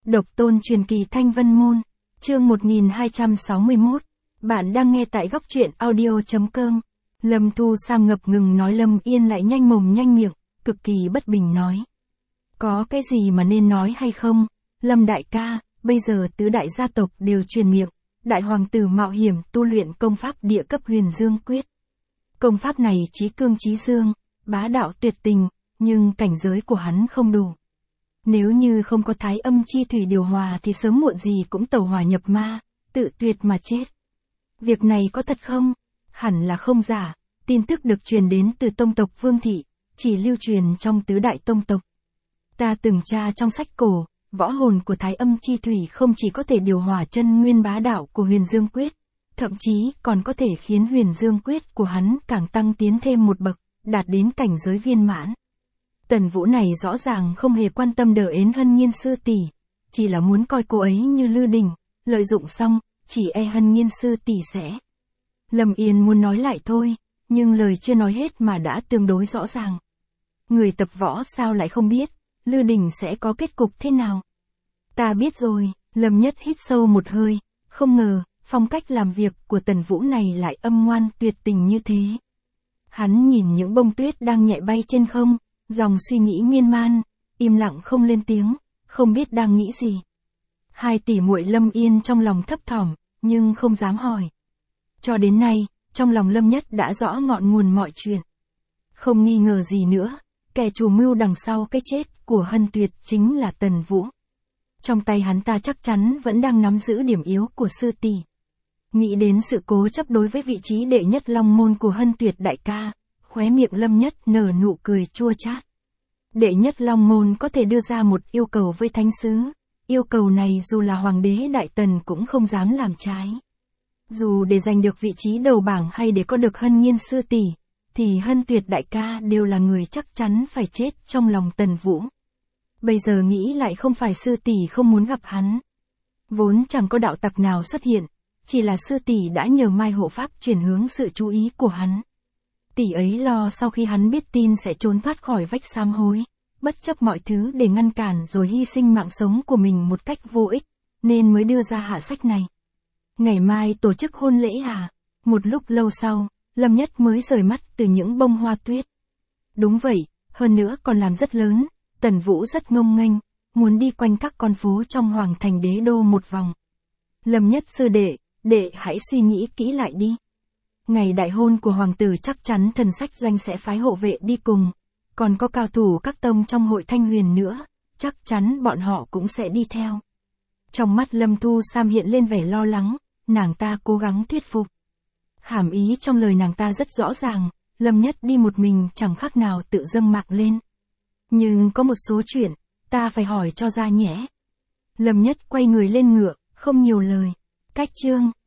Độc tôn truyền kỳ Thanh Vân Môn, chương 1261. Bạn đang nghe tại góc truyện audio.com. Lâm Thu Sam ngập ngừng nói, Lâm Yên lại nhanh mồm nhanh miệng, cực kỳ bất bình nói. Có cái gì mà nên nói hay không? Lâm đại ca, bây giờ tứ đại gia tộc đều truyền miệng, đại hoàng tử mạo hiểm tu luyện công pháp địa cấp Huyền Dương Quyết. Công pháp này chí cương chí dương, bá đạo tuyệt tình, nhưng cảnh giới của hắn không đủ. Nếu như không có thái âm chi thủy điều hòa thì sớm muộn gì cũng tẩu hỏa nhập ma, tự tuyệt mà chết. Việc này có thật không? Hẳn là không giả, tin tức được truyền đến từ tông tộc Vương Thị, chỉ lưu truyền trong tứ đại tông tộc. Ta từng tra trong sách cổ, võ hồn của thái âm chi thủy không chỉ có thể điều hòa chân nguyên bá đạo của Huyền Dương Quyết, thậm chí còn có thể khiến Huyền Dương Quyết của hắn càng tăng tiến thêm một bậc, đạt đến cảnh giới viên mãn. Tần Vũ này rõ ràng không hề quan tâm Đờ Ến Hân Nhiên sư tỷ, chỉ là muốn coi cô ấy như Lư Đình, lợi dụng xong, chỉ e Hân Nhiên sư tỷ sẽ. Lâm Yên muốn nói lại thôi, nhưng lời chưa nói hết mà đã tương đối rõ ràng. Người tập võ sao lại không biết, Lư Đình sẽ có kết cục thế nào? Ta biết rồi, Lâm Nhất hít sâu một hơi, không ngờ, phong cách làm việc của Tần Vũ này lại âm ngoan tuyệt tình như thế. Hắn nhìn những bông tuyết đang nhẹ bay trên không, dòng suy nghĩ miên man, im lặng không lên tiếng, không biết đang nghĩ gì. Hai tỷ muội Lâm Yên trong lòng thấp thỏm, nhưng không dám hỏi. Cho đến nay, trong lòng Lâm Nhất đã rõ ngọn nguồn mọi chuyện. Không nghi ngờ gì nữa, kẻ chủ mưu đằng sau cái chết của Hân Tuyệt chính là Tần Vũ. Trong tay hắn ta chắc chắn vẫn đang nắm giữ điểm yếu của sư tỷ. Nghĩ đến sự cố chấp đối với vị trí đệ nhất long môn của Hân Tuyệt đại ca, khóe miệng Lâm Nhất nở nụ cười chua chát. Đệ nhất long môn có thể đưa ra một yêu cầu với thánh sứ, yêu cầu này dù là hoàng đế Đại Tần cũng không dám làm trái. Dù để giành được vị trí đầu bảng hay để có được Hân Nhiên sư tỷ, thì Hân Tuyệt đại ca đều là người chắc chắn phải chết trong lòng Tần Vũ. Bây giờ nghĩ lại không phải sư tỷ không muốn gặp hắn. Vốn chẳng có đạo tặc nào xuất hiện, chỉ là sư tỷ đã nhờ Mai hộ pháp chuyển hướng sự chú ý của hắn. Tỷ ấy lo sau khi hắn biết tin sẽ trốn thoát khỏi vách sám hối, bất chấp mọi thứ để ngăn cản rồi hy sinh mạng sống của mình một cách vô ích, nên mới đưa ra hạ sách này. Ngày mai tổ chức hôn lễ à? Một lúc lâu sau, Lâm Nhất mới rời mắt từ những bông hoa tuyết. Đúng vậy, hơn nữa còn làm rất lớn, Tần Vũ rất ngông nghênh, muốn đi quanh các con phố trong Hoàng thành đế đô một vòng. Lâm Nhất sư đệ hãy suy nghĩ kỹ lại đi. Ngày đại hôn của hoàng tử chắc chắn Thần Sách Doanh sẽ phái hộ vệ đi cùng, còn có cao thủ các tông trong hội Thanh Huyền nữa, chắc chắn bọn họ cũng sẽ đi theo. Trong mắt Lâm Thu Sam hiện lên vẻ lo lắng, nàng ta cố gắng thuyết phục. Hàm ý trong lời nàng ta rất rõ ràng, Lâm Nhất đi một mình chẳng khác nào tự dâng mạng lên. Nhưng có một số chuyện, ta phải hỏi cho ra nhẽ. Lâm Nhất quay người lên ngựa, không nhiều lời. Cách chương